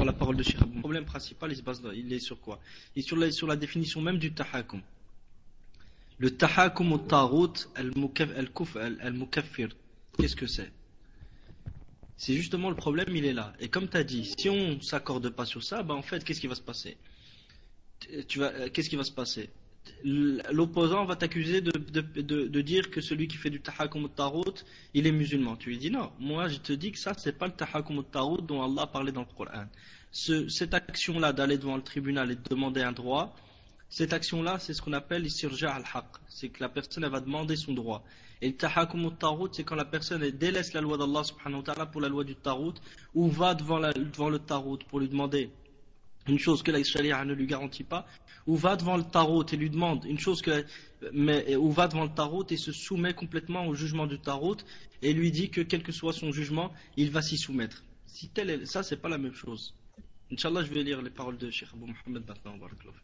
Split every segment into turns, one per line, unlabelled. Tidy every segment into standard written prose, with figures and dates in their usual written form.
la parole de Cheikh Abou. Le problème principal, il est sur quoi? Il est sur la définition même du tahakum. Le tahakum au tarout al-mukaffir. Qu'est-ce que c'est? C'est justement le problème, il est là. Et comme tu as dit, si on ne s'accorde pas sur ça, en fait, qu'est-ce qui va se passer? Qu'est-ce qui va se passer? L'opposant va t'accuser de dire que celui qui fait du tahakum au-tarout, il est musulman. Tu lui dis non, moi je te dis que ça c'est pas le tahakum au-tarout dont Allah parlait dans le Coran. Cette action-là d'aller devant le tribunal et de demander un droit, cette action-là c'est ce qu'on appelle l'istirja al-haq. C'est que la personne elle va demander son droit. Et le tahakum au-tarout, c'est quand la personne elle délaisse la loi d'Allah subhanahu wa ta'ala pour la loi du tarout, ou va devant le tarout pour lui demander une chose que la charia ne lui garantit pas, ou va devant le tarot et lui demande une chose ou va devant le tarot et se soumet complètement au jugement du tarot et lui dit que quel que soit son jugement, il va s'y soumettre. Ça, c'est pas la même chose. Inch'Allah, je vais lire les paroles de Cheikh Abou Mohamed maintenant.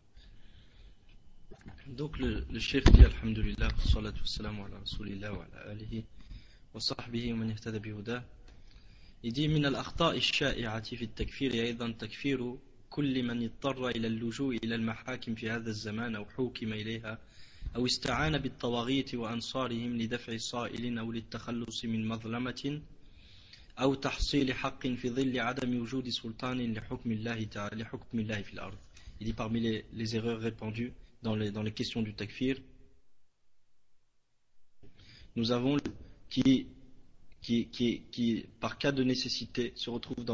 Donc le Cheikh dit alhamdulillah, salatu wassalamu ala rasulillah wa ala alihi wa sahbihi wa man ihtada bihuda. Il dit min al-akhta' ash-sha'i'ati fi at-takfir aydan takfiru كل من اضطر إلى اللجوء إلى المحاكم في هذا الزمان أو حوكم إليها أو استعان بالطواغيت وأنصارهم لدفع صائل أو للتخلص من مظلمة أو تحصيل حق في ظل عدم وجود سلطان لحكم الله في الأرض. Il dit parmi les erreurs répandues dans les questions du takfir, nous avons qui par cas de nécessité se retrouve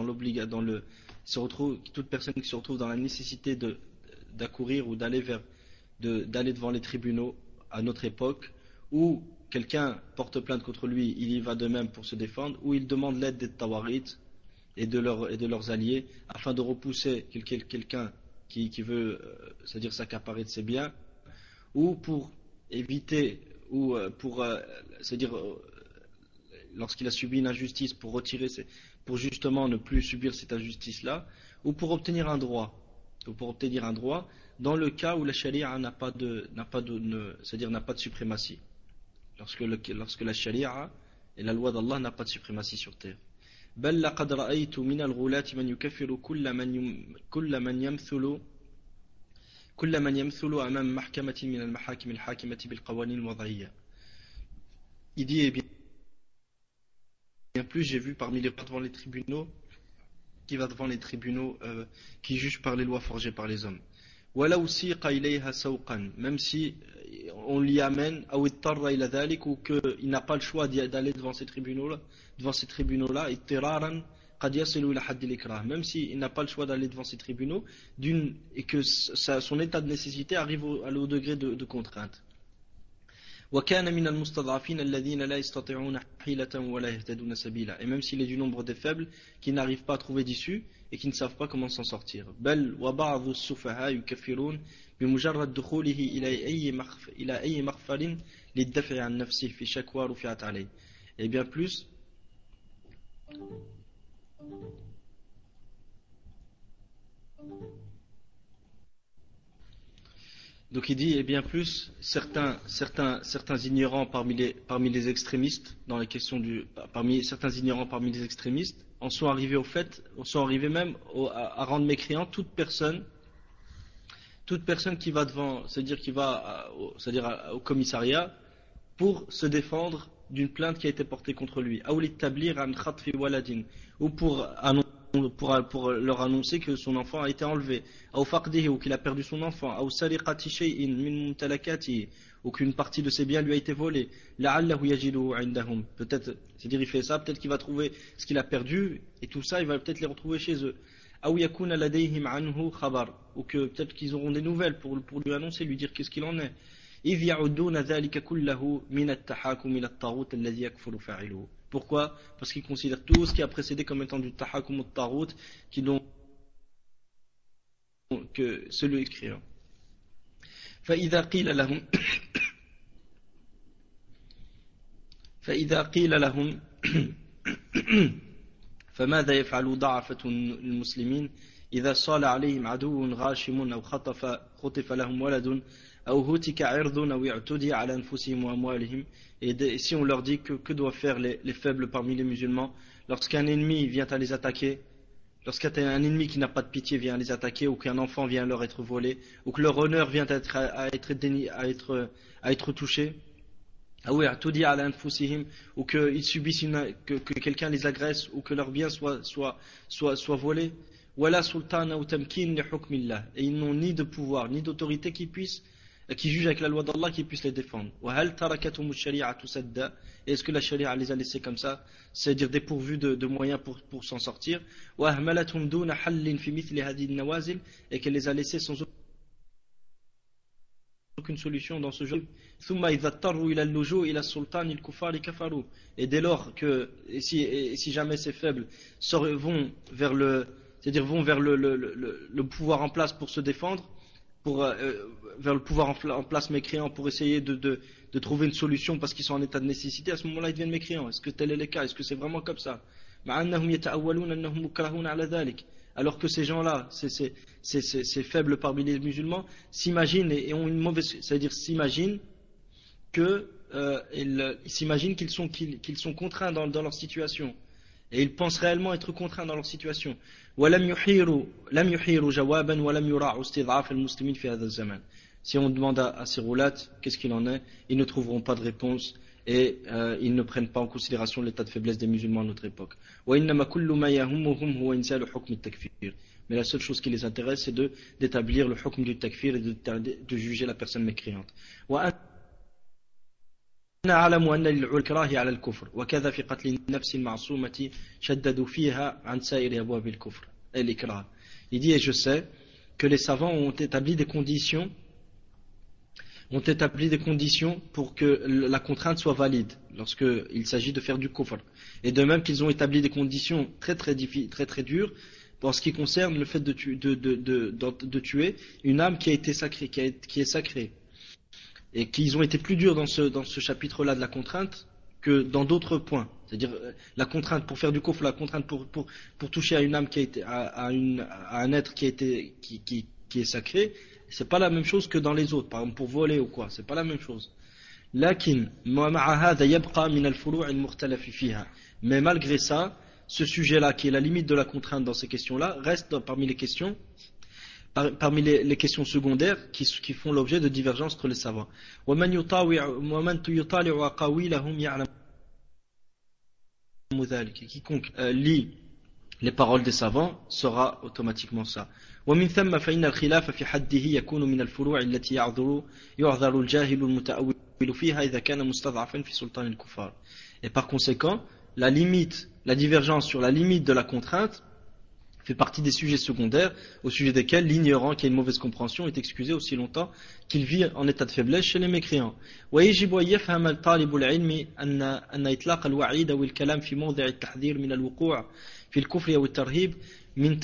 toute personne qui se retrouve dans la nécessité d'accourir ou d'aller devant les tribunaux à notre époque, ou quelqu'un porte plainte contre lui, il y va de même pour se défendre, ou il demande l'aide des tawarit et de leurs alliés afin de repousser quelqu'un qui veut, c'est-à-dire s'accaparer de ses biens, ou pour éviter, ou c'est-à-dire lorsqu'il a subi une injustice pour justement ne plus subir cette injustice-là, ou pour obtenir un droit, dans le cas où la charia n'a pas de suprématie, lorsque la charia et la loi d'Allah n'a pas de suprématie sur terre. بل لقد رأيت من الغلاة من يكفر كل من يمثل أمام محكمة من المحاكم الحاكمة بالقوانين الوضعية. Il dit eh bien plus j'ai vu parmi les tribunaux qui jugent par les lois forgées par les hommes. Même si on l'y amène ou qu'il n'a pas le choix d'aller devant ces tribunaux-là, même s'il n'a pas le choix d'aller devant ces tribunaux, et que son état de nécessité arrive au degré de contrainte. وكان من المستضعفين الذين لا يستطيعون حيلة ولا يهتدون سبيلا. Et même s'il est du nombre des faibles qui n'arrivent pas à trouver d'issue et qui ne savent pas comment s'en sortir. بل وبعض السفهاء يكفرون بمجرد دخوله إلى أي مغفر للدفع عن نفسه في شكوى رفعت عليه. Et bien plus donc il dit, et bien plus, certains ignorants parmi les extrémistes, dans les questions certains ignorants parmi les extrémistes, en sont arrivés même à rendre mécréant toute personne qui va devant, c'est-à-dire au commissariat pour se défendre d'une plainte qui a été portée contre lui, ou pour leur annoncer que son enfant a été enlevé, ou qu'il a perdu son enfant, ou qu'une partie de ses biens lui a été volée. Peut-être, c'est-à-dire il fait ça, peut-être qu'il va trouver ce qu'il a perdu, et tout ça, il va peut-être les retrouver chez eux. Ou que peut-être qu'ils auront des nouvelles pour lui annoncer, lui dire qu'est-ce qu'il en est. Pourquoi? Parce qu'ils considèrent tout ce qui a précédé comme étant du tahakum au-tarout, que celui écrivant. فإذا قيل لهم فماذا يفعل ضعفة المسلمين إذا صال عليهم عدو غاشم أو خطف لهم ولد أو هتك عرض أو اعتدي على أنفسهم وأموالهم. Et si on leur dit que doivent faire les faibles parmi les musulmans lorsqu'un ennemi vient à les attaquer Lorsqu'un ennemi qui n'a pas de pitié vient les attaquer, ou qu'un enfant vient leur être volé, ou que leur honneur vient à être touché, ou qu'ils subissent que quelqu'un les agresse, ou que leurs biens soient volés. Wala sultana ou tamkin li hukmillah. Et ils n'ont ni de pouvoir, ni d'autorité qui juge avec la loi d'Allah qui puisse les défendre. Et est-ce que la charia les a laissés comme ça, c'est-à-dire dépourvus de moyens pour s'en sortir, et qu'elle les a laissés sans aucune solution dans ce jeu. Et dès lors que, et si jamais ces faibles vont vers le pouvoir en place pour se défendre, vers le pouvoir en place mécréant pour essayer de trouver une solution parce qu'ils sont en état de nécessité, à ce moment-là ils deviennent mécréants. Est-ce que tel est le cas? Est-ce que c'est vraiment comme ça? Alors que ces gens-là, ces faibles parmi les musulmans, s'imaginent et ont une mauvaise, c'est-à-dire s'imaginent qu'ils sont contraints dans leur situation. Et ils pensent réellement être contraints dans leur situation. Si on demande à ces roulates qu'est-ce qu'il en est, ils ne trouveront pas de réponse et ils ne prennent pas en considération l'état de faiblesse des musulmans à notre époque. Mais la seule chose qui les intéresse, c'est d'établir le hukm du takfir et de juger la personne mécréante. أعلم أن للعكراه على الكفر وكذا في قتل النفس المعصومة شددوا فيها عن سائر أبواب الكفر الإكراه. Il dit et je sais que les savants ont établi des conditions pour que la contrainte soit valide lorsqu'il s'agit de faire du kufr. Et de même qu'ils ont établi des conditions très dures pour ce qui concerne le fait de tuer une âme qui a été sacrée, qui est sacrée. Et qu'ils ont été plus durs dans ce chapitre-là de la contrainte que dans d'autres points. C'est-à-dire la contrainte pour faire du kufr, la contrainte pour toucher à une âme qui a été à un être qui est sacré, c'est pas la même chose que dans les autres. Par exemple pour voler ou quoi, c'est pas la même chose. Mais malgré ça, ce sujet-là qui est la limite de la contrainte dans ces questions-là reste parmi les questions secondaires qui font l'objet de divergences entre les savants. Quiconque lit les paroles des savants saura automatiquement ça. ومن ثم فإن الخلاف في حده يكون من الفروع التي يعذر الجاهل المتأول فيها إذا كان مستضعفا في سلطان الكفار. Et par conséquent, la divergence sur la limite de la contrainte fait partie des sujets secondaires au sujet desquels l'ignorant qui a une mauvaise compréhension est excusé aussi longtemps qu'il vit en état de faiblesse chez les mécréants. ويجب أن يفهم طالب العلم أن إطلاق الوعيد أو الكلام في موضع التحذير من الوقوع في الكفر أو الترهيب من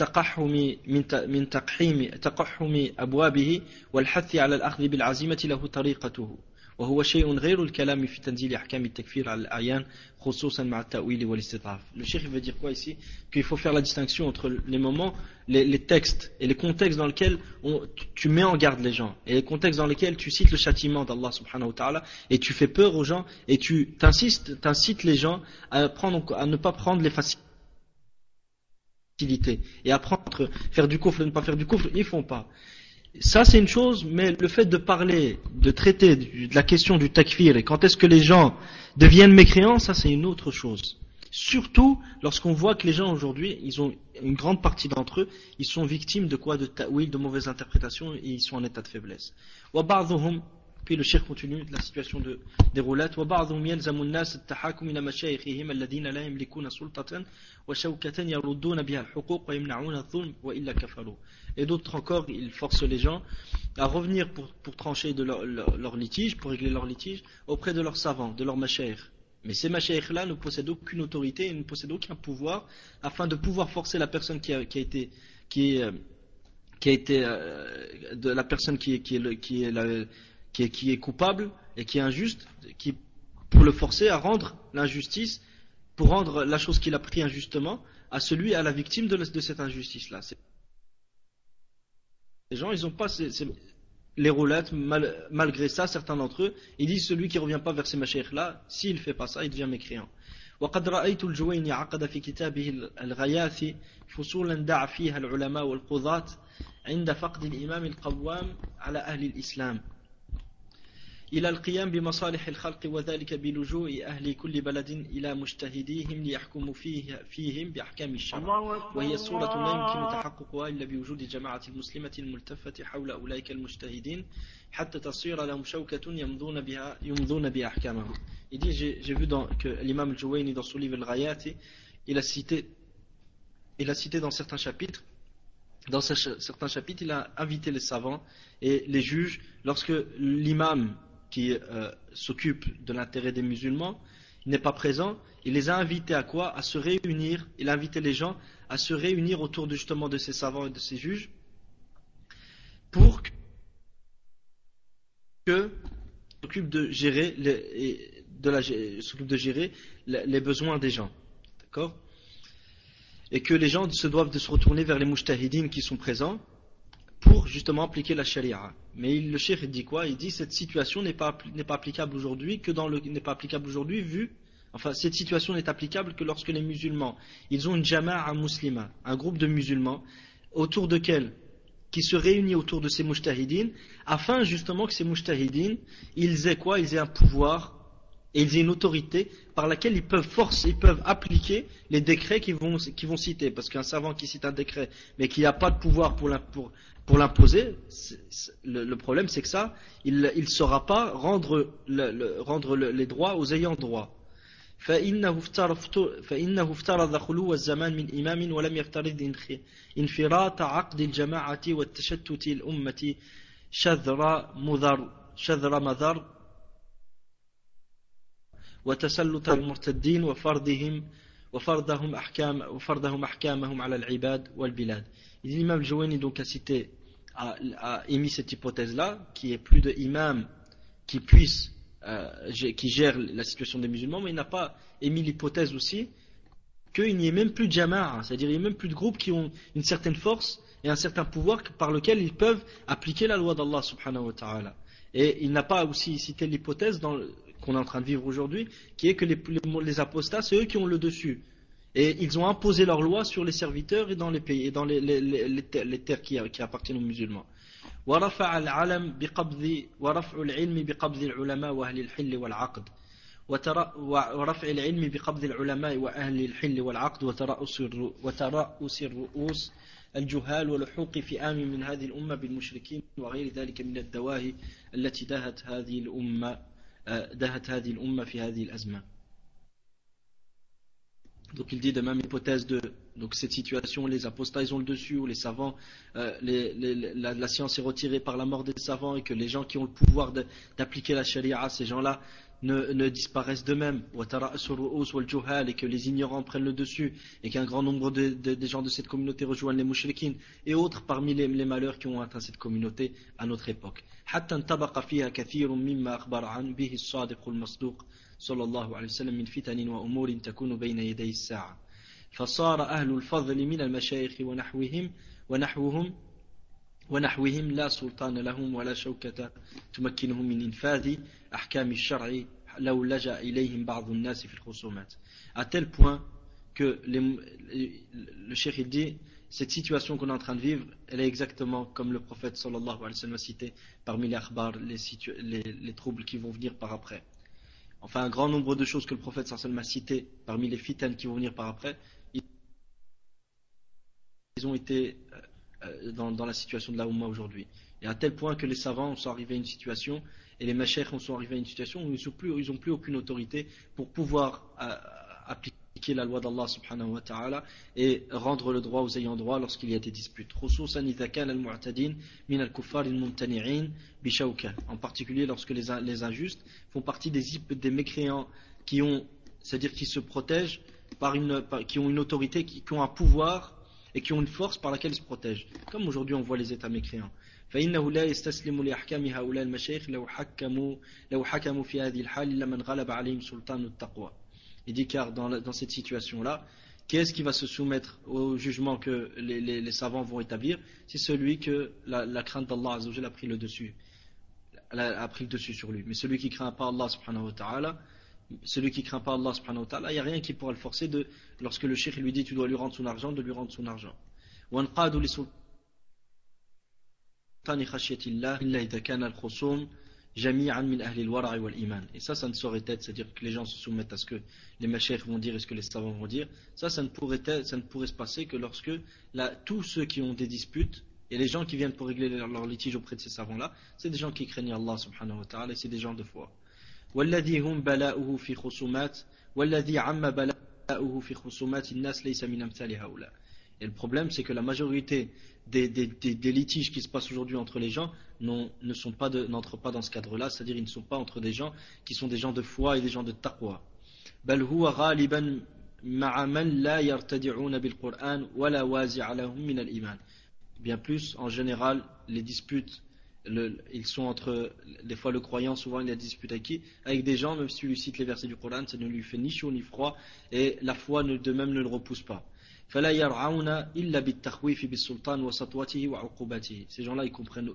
تقحم أبوابه والحث على الأخذ بالعزيمة له طريقته وهو شيء غير الكلام في تنزيل أحكام التكفير على الأعيان خصوصا مع التأويل والاستضعاف. Le cheikh veut dire quoi ici? Qu'il faut faire la distinction entre les moments, les textes et les contextes dans lesquels tu mets en garde les gens et les contextes dans lesquels tu cites le châtiment d'Allah subhanahu wa ta'ala et tu fais peur aux gens et tu t'incites les gens à ne pas prendre les facilités et apprendre faire du kufr et ne pas faire du kufr, ils font pas. Ça c'est une chose, mais le fait de parler, de traiter de la question du takfir et quand est-ce que les gens deviennent mécréants, ça c'est une autre chose. Surtout lorsqu'on voit que les gens aujourd'hui, ils ont une grande partie d'entre eux, ils sont victimes de quoi? De ta'wil, de mauvaises interprétations et ils sont en état de faiblesse. Puis le cheikh continue de la situation des roulettes. وبعضهم يلزم الناس التحاكم إلى مشايخهم الذين لا يملكون سلطة وشوكة يردون بها الحقوق ويمنعون الظلم وإلا كفروا. Et d'autres encore, ils forcent les gens à revenir pour trancher de leur litige, pour régler leur litige auprès de leurs savants, de leurs mashaykh. Mais ces mashaykh-là ne possèdent aucune autorité et ne possèdent aucun pouvoir afin de pouvoir forcer la personne qui est coupable et qui est injuste, pour le forcer à rendre l'injustice, pour rendre la chose qu'il a pris injustement à la victime de cette injustice-là. Les gens, ils n'ont pas les roulettes, malgré ça, certains d'entre eux, ils disent celui qui ne revient pas vers ces mashaykh-là, s'il ne fait pas ça, il devient mécréant. وقد رأيت الجويني عقد في كتابه الغياثي فصولا دعا فيها العلماء والقضاة عند فقد الإمام القوام على أهل الإسلام إلى القيام بمصالح الخلق وذلك بلجوء أهل كل بلد إلى مجتهديهم ليحكموا فيهم بأحكام الشرع وهي صورة لا يمكن تحققها إلا بوجود جماعة المسلمة الملتفة حول أولئك المجتهدين حتى تصير لهم شوكة يمضون بها أحكامهم. Il dit, j'ai vu que l'imam al-Juwayni dans son livre Al-Ghayati, il a cité dans certains chapitres, il a invité les savants et les juges lorsque l'imam qui s'occupe de l'intérêt des musulmans n'est pas présent, il les a invités à quoi? À se réunir, il a invité les gens à se réunir autour justement de ces savants et de ces juges pour que s'occupe de gérer les besoins des gens, d'accord? Et que les gens se doivent de se retourner vers les mujtahidines qui sont présents pour justement appliquer la charia. Mais le cheikh dit quoi? Il dit cette situation n'est pas applicable aujourd'hui cette situation n'est applicable que lorsque les musulmans, ils ont une jama'a muslima, un groupe de musulmans autour de qui se réunit autour de ces mujtahidines afin justement que ces mujtahidines ils aient un pouvoir et ils aient une autorité par laquelle ils peuvent appliquer les décrets qu'ils vont citer. Parce qu'un savant qui cite un décret, mais qui n'a pas de pouvoir pour l'imposer, le problème c'est que ça, il ne saura pas rendre les droits aux ayants droit. فإنه افترض خلو الزمان من إمام ولم يفترض انفراط عقد الجماعة والتشتت الأمة شذر مذر وتسلط المرتدين وفرضهم أحكامهم على العباد والبلاد. L'imam al-Juwayni donc a émis cette hypothèse-là, qu'il n'y ait plus de imam qui gère la situation des musulmans, mais il n'a pas émis l'hypothèse aussi qu'il n'y ait même plus de jama'a, c'est-à-dire qu'il n'y ait même plus de groupes qui ont une certaine force et un certain pouvoir par lequel ils peuvent appliquer la loi d'Allah subhanahu wa ta'ala. Et il n'a pas aussi cité l'hypothèse qu'on est en train de vivre aujourd'hui, qui est que les apostats, c'est eux qui ont le dessus. Et ils ont imposé leur loi sur les serviteurs et dans les pays, et dans les terres qui appartiennent aux musulmans. ورفع العلم ورفع العلم بقبض العلماء وأهل الحل والعقد ورفع العلم بقبض العلماء وأهل الحل والعقد وترأس الرؤوس الجهال ولحوق فئام من هذه الأمة بالمشركين وغير ذلك من الدواهي التي دهت هذه الأمة في هذه الأزمة. Donc il dit de même hypothèse donc cette situation, les apostats ils ont le dessus, ou les savants, la science est retirée par la mort des savants et que les gens qui ont le pouvoir d'appliquer la charia, ces gens-là ne disparaissent d'eux-mêmes, et que les ignorants prennent le dessus et qu'un grand nombre des gens de cette communauté rejoignent les mouchriquins et autres parmi les malheurs qui ont atteint cette communauté à notre époque. صلى الله عليه وسلم من فتن وأمور تكون بين يدي الساعة فصار أهل الفضل من المشايخ ونحوهم لا سلطان لهم ولا شوكة تمكنهم من إنفاذ أحكام الشرع لو لجأ إليهم بعض الناس في الخصومات. À tel point que le cheikh il dit cette situation qu'on est en train de vivre, elle est exactement comme le prophète sallallahu alayhi wa sallam a cité parmi les akhbar, les troubles qui vont venir par après. Enfin, un grand nombre de choses que le prophète sallallahu alayhi wa sallam a citées parmi les fitanes qui vont venir par après, ils ont été dans la situation de la Ummah aujourd'hui. Et à tel point que les savants sont arrivés à une situation, et les mashayikh sont arrivés à une situation où ils n'ont plus aucune autorité pour pouvoir appliquer la loi d'Allah subhanahu wa ta'ala et rendre le droit aux ayants droit lorsqu'il y a des disputes. En particulier lorsque les injustes font partie des mécréants c'est-à-dire qui se protègent qui ont une autorité, qui ont un pouvoir et qui ont une force par laquelle ils se protègent. Comme aujourd'hui on voit les États mécréants. فإنه لا يستسلم لأحكام هؤلاء المشايخ لو حكموا في هذه الحال إلا من غلب عليهم سلطان التقوى. Il dit car dans cette situation-là, qui est-ce qui va se soumettre au jugement que les savants vont établir? C'est celui que la crainte d'Allah Azza wa Jalla a pris le dessus sur lui. Mais celui qui craint pas Allah subhanahu wa ta'ala, celui qui craint pas Allah subhanahu wa ta'ala, il n'y a rien qui pourra le forcer lorsque le cheikh lui dit tu dois lui rendre son argent, de lui rendre son argent. وانقادوا لسلطان خشية الله إلا إذا كان الخصوم جميعا من أهل الورع والإيمان. Et ça ne saurait être, c'est-à-dire que les gens se soumettent à ce que les mashayikh vont dire et ce que les savants vont dire. Ça ne pourrait se passer que lorsque tous ceux qui ont des disputes et les gens qui viennent pour régler leurs litiges auprès de ces savants-là, c'est des gens qui craignent Allah subhanahu wa ta'ala et c'est des gens de foi. والذي هم بلاؤه في خصومات والذي عم بلاؤه في خصومات الناس ليس من أمثال هؤلاء. Et le problème, c'est que la majorité des litiges qui se passent aujourd'hui entre les gens n'entrent pas dans ce cadre-là, c'est-à-dire ils ne sont pas entre des gens qui sont des gens de foi et des gens de taqwa. بل هو غالبا مع من لا يرتدعون بالقرآن ولا وازع لهم من الإيمان. Bien plus, en général, les disputes, ils sont entre, des fois le croyant, souvent il y a des disputes avec des gens, même si tu lui cites les versets du Coran, ça ne lui fait ni chaud ni froid, et la foi de même ne le repousse pas. فلا يرعون إلا بالتخويف بالسلطان وسطوته وعقوبته. Ces gens-là, ils comprennent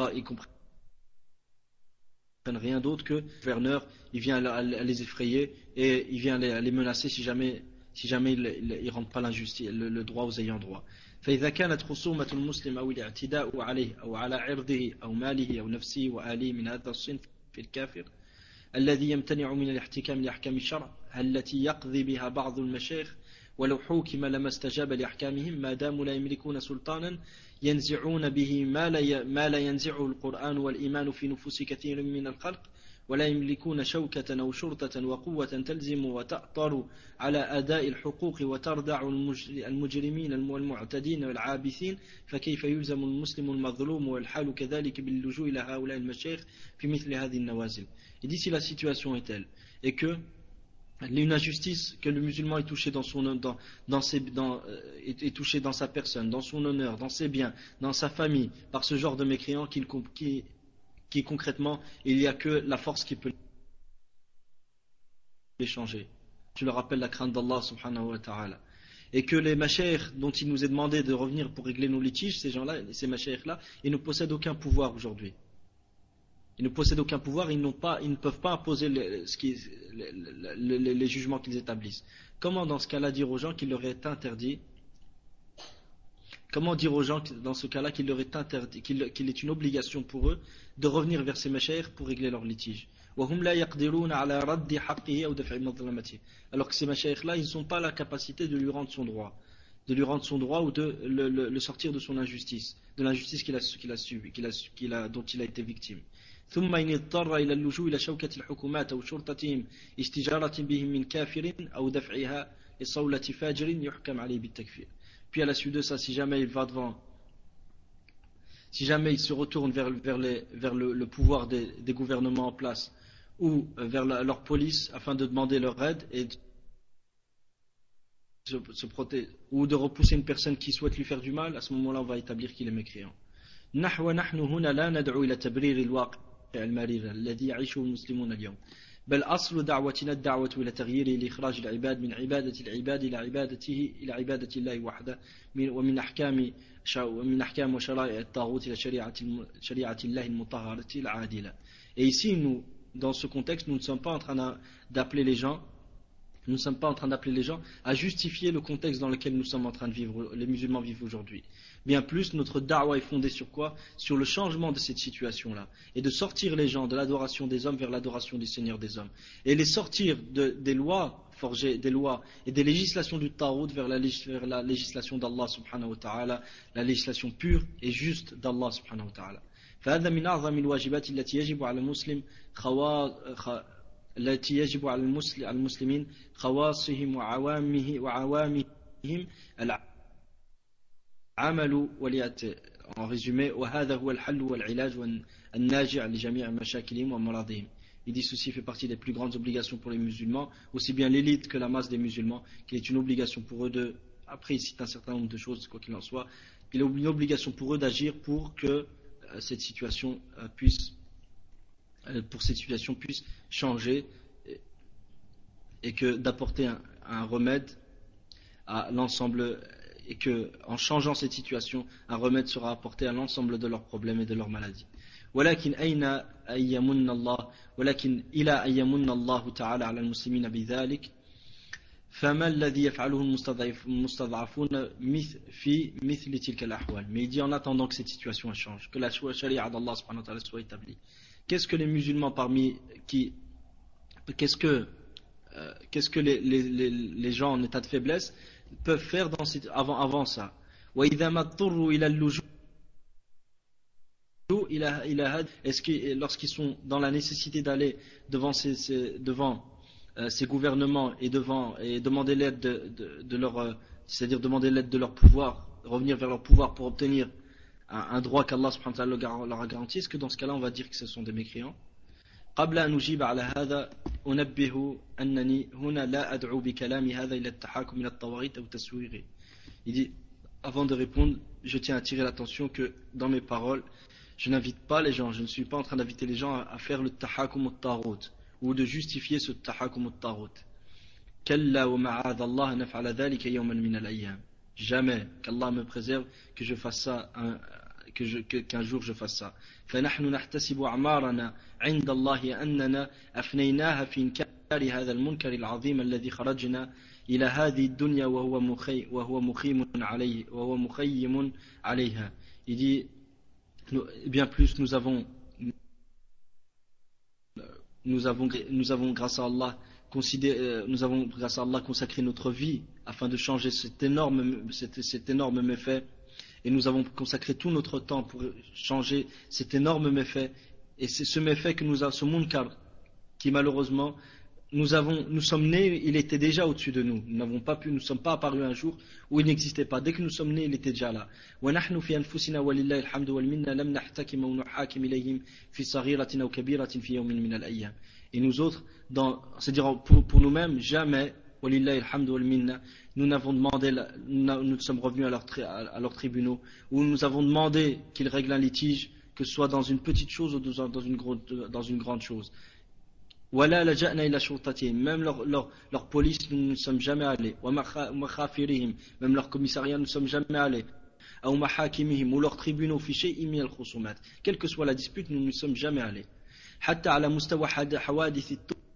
rien d'autre que le gouverneur, il vient à les effrayer et il vient à les menacer si jamais ils ne rendent pas le droit aux ayants droit. فإذا كانت خصومة المسلم أو الاعتداء عليه أو على عرضه أو ماله أو نفسه وآله من هذا الصنف في الكافر الذي يمتنع من الاحتكام لأحكام الشرع التي يقضي بها بعض المشايخ ولو حوكم لما استجاب لأحكامهم ما داموا لا يملكون سلطانا ينزعون به ما لا ينزعه القرآن والإيمان في نفوس كثير من الخلق ولا يملكون شوكة أو شرطة وقوة تلزم وتأطر على أداء الحقوق وتردع المجرمين والمعتدين والعابثين فكيف يلزم المسلم المظلوم والحال كذلك باللجوء إلى هؤلاء المشايخ في مثل هذه النوازل. Et d'ici la situation est telle et que une injustice que le musulman est touché est touché dans sa personne, dans son honneur, dans ses biens, dans sa famille, par ce genre de mécréants qui concrètement, il n'y a que la force qui peut les changer. Je le rappelle la crainte d'Allah subhanahu wa ta'ala. Et que les mashayikh dont il nous est demandé de revenir pour régler nos litiges, ces gens-là, ces mashayikh-là, ils ne possèdent aucun pouvoir aujourd'hui. Ils ne possèdent aucun pouvoir, ils ne peuvent pas imposer les jugements qu'ils établissent. Comment dans ce cas-là dire aux gens qu'il leur est interdit? Comment dire aux gens dans ce cas-là qu'il leur est interdit, qu'il est une obligation pour eux de revenir vers ces mashayikh pour régler leurs litiges? Alors que ces mashayikh-là, ils n'ont pas la capacité de lui rendre son droit. De lui rendre son droit ou de le sortir de son injustice, de l'injustice qu'il a subie, dont il a été victime. ثم إن اضطر إلى اللجوء إلى شوكة الحكومات أو شرطتهم استجارة بهم من كافر أو دفعها لصولة فاجر يحكم عليه بالتكفير. Puis à la suite de ça, si jamais il se retourne vers le pouvoir des gouvernements en place ou vers leur police afin de demander leur aide et se protéger ou de repousser une personne qui souhaite lui faire du mal, à ce moment-là on va établir qu'il est mécréant. نحن هنا لا ندعو إلى تبرير الواقع المرير الذي يعيشه المسلمون اليوم بل أصل دعوتنا الدعوة إلى تغييره لإخراج العباد من عبادة العباد إلى عبادة الله وحده ومن أحكام وشرائع الطاغوت إلى شريعة الله المطهرة العادلة. Et ici, nous, dans ce contexte, nous ne sommes pas en train d'appeler les gens à justifier le contexte dans lequel nous sommes en train de vivre, les musulmans vivent aujourd'hui. Bien plus, notre da'wa est fondée sur quoi? Sur le changement de cette situation-là. Et de sortir les gens de l'adoration des hommes vers l'adoration du Seigneur des hommes. Et les sortir des lois forgées, des lois et des législations du Tarout vers la législation d'Allah subhanahu wa ta'ala, la législation pure et juste d'Allah subhanahu wa ta'ala. فهذا من أعظم الواجبات التي يجب على المسلم التي يجب على المسلمين خواصهم وعوامهم العمل en résumé وهذا هو الحل والعلاج الناجع لجميع مشاكلهم ومراضهم. Il dit ceci fait partie des plus grandes obligations pour les musulmans, aussi bien l'élite que la masse des musulmans, qu'il est une obligation pour eux après il cite un certain nombre de choses, quoi qu'il en soit, il est une obligation pour eux d'agir pour que cette situation puisse changer et que d'apporter un remède à l'ensemble, et que en changeant cette situation, un remède sera apporté à l'ensemble de leurs problèmes et de leurs maladies. ولكن أين أن يمن الله ولكن إلى أن يمن الله تعالى على المسلمين بذلك فما الذي يفعله المستضعفون في مثل تلك الأحوال. Mais il dit en attendant que cette situation change, que la charia d'Allah subhanahu wa ta'ala soit établie, qu'est-ce que les musulmans qu'est-ce que les gens en état de faiblesse peuvent faire avant ça. وإذا ما اضطروا إلى اللجوء est-ce que lorsqu'ils sont dans la nécessité d'aller devant ces gouvernements et demander l'aide de leur c'est-à-dire demander l'aide de leur pouvoir, revenir vers leur pouvoir pour obtenir un droit qu'Allah subhanahu wa ta'ala leur a garanti, est-ce que dans ce cas-là on va dire que ce sont des mécréants? قبل أن أجيب على هذا أنبه أنني هنا لا أدعو بكلامي هذا إلى التحاكم إلى الطواغيت أو تسويغه. Il dit, avant de répondre, je tiens à attirer l'attention que dans mes paroles, je n'invite pas les gens, je ne suis pas en train d'inviter les gens à faire le tahakum al-taghut ou de justifier ce tahakum al-taghut. Kalla wa ma'adha Allah naf'ala dhalika yawman min al-ayyam. Jamais qu'Allah me préserve que je fasse ça qu'un jour je fasse ça. فنحن نحتسب أعمارنا عند الله أننا أفنيناها في إنكار هذا المنكر العظيم الذي خرجنا إلى هذه الدنيا وهو مخيم عليها. Il dit bien plus nous avons grâce à Allah consacré notre vie afin de changer cet énorme méfait, et nous avons consacré tout notre temps pour changer cet énorme méfait. Et c'est ce méfait que ce munkar qui malheureusement nous sommes nés, il était déjà au-dessus de nous. Nous ne sommes pas apparus un jour où il n'existait pas. Dès que nous sommes nés, il était déjà là. وَنَحْنُ فِي أَنفُسِنَا وَلِلَّهِ الْحَمْدُ وَالْمِنَّةُ لَمْ نَحْتَكِمْ أَوْ نُحَاكِمْ إِلَيْهِمْ فِي صَغِيرَةٍ أَوْ كَبِيرَةٍ فِي يَوْمٍ مِنَ الْأَيَّامِ. Et nous autres, c'est-à-dire pour nous-mêmes, jamais, وَلِلَّهِ الْحَمْدُ وَالْمِنَّةُ, nous sommes revenus à leurs tribunaux, où nous avons demandé qu'ils règlent un litige, que ce soit dans une petite chose ou dans une grande chose. ولا لجأنا إلى شرطتهم, même leur police nous ne sommes jamais allés, ومخافرهم, même leur commissariat nous ne sommes jamais allés, أو محاكمهم, ou leurs tribunaux في شيء من الخصومات, quelle que soit la dispute, nous ne sommes jamais allés. حتى على مستوى حوادث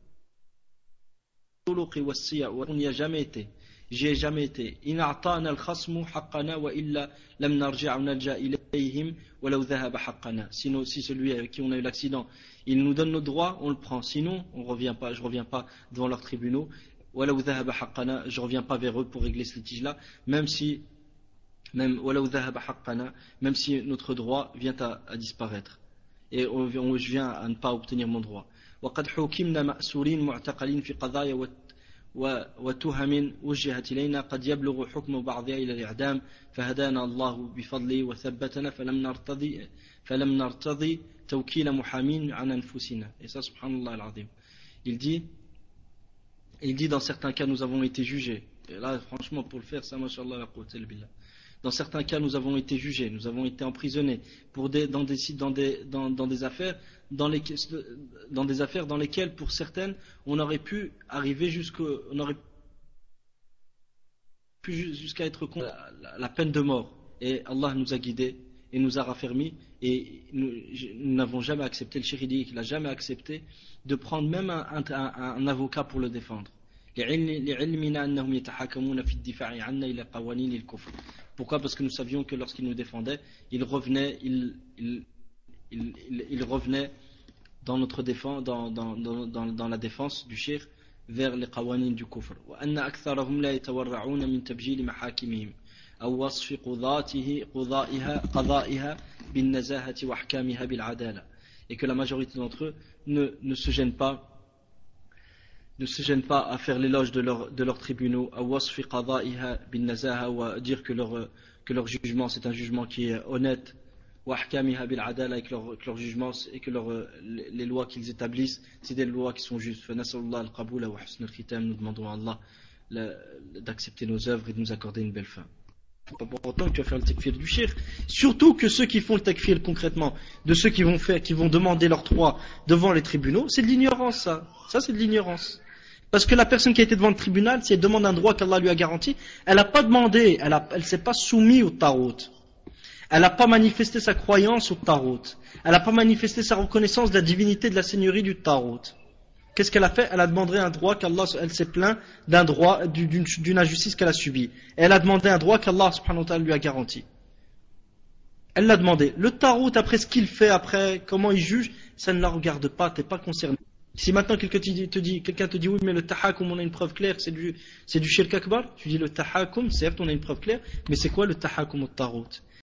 الطرق والسير, on n'y a jamais été, j'y ai jamais été. إن أعطانا الخصم حقنا وإلا لم نرجع نلجأ إليهم ولو ذهب حقنا. Sinon, si celui avec qui on a eu l'accident, il nous donne nos droits, on le prend. Sinon, je reviens pas devant leurs tribunaux. ولو ذهب حقنا, je reviens pas vers eux pour régler ce litige-là, même si ولو ذهب حقنا, même si notre droit vient à disparaître et je viens à ne pas obtenir mon droit. وقد حكمنا مأسورين معتقلين في قضايا وتهم وجهت إلينا قد يبلغ حكم بعضها إلى الإعدام فهدانا الله بفضله وثبتنا فلم نرتضي توكيل محامين عن أنفسنا. Et ça, subhanallah al-azim. Il dit dans certains cas nous avons été jugés. Et là, franchement, pour le faire, ça, mashallah, la quwwata illa billah. Dans certains cas, nous avons été jugés, nous avons été emprisonnés dans des affaires dans lesquelles, pour certaines, on aurait pu arriver jusqu'à être contre la peine de mort. Et Allah nous a guidés et nous a raffermis, et nous n'avons jamais accepté, le cheikh dit qu'il n'a jamais accepté de prendre même un avocat pour le défendre. Pourquoi? Parce que nous savions que lorsqu'il nous défendait, il revenait dans notre défense, dans la défense du cheikh vers les qawanin du kufr. أو وصف قضائها بالنزاهة وأحكامها بالعدالة. Et que la majorité d'entre eux ne se gênent pas à faire l'éloge de leurs tribunaux, أو وصف قضائها بالنزاهة, ou à dire que leur jugement c'est un jugement qui est honnête, وأحكامها بالعدالة, et que leur jugement et que les lois qu'ils établissent c'est des lois qui sont justes. فنسأل الله القبول وحسن الختام, nous demandons à Allah d'accepter nos œuvres et de nous accorder une belle fin. Pas pour autant que tu vas faire le takfir du cheikh. Surtout que ceux qui font le takfir concrètement, de ceux qui vont demander leur droit devant les tribunaux, c'est de l'ignorance, ça. Ça, c'est de l'ignorance. Parce que la personne qui a été devant le tribunal, si elle demande un droit qu'Allah lui a garanti, elle n'a pas demandé, elle s'est pas soumise au tarout. Elle n'a pas manifesté sa croyance au Tarot. Elle n'a pas manifesté sa reconnaissance de la divinité de la seigneurie du Tarot. Qu'est-ce qu'elle a fait? Elle a demandé un droit qu'Allah, elle s'est plaint d'un droit, d'une injustice qu'elle a subie. Et elle a demandé un droit qu'Allah subhanahu wa ta'ala lui a garanti. Elle l'a demandé. Le Tarot, après ce qu'il fait, après comment il juge, ça ne la regarde pas, t'es pas concerné. Si maintenant quelqu'un te dit oui, mais le tahakum, on a une preuve claire, c'est du shirk akbar, tu dis le tahakum, certes on a une preuve claire, mais c'est quoi le tahakum au Tarot?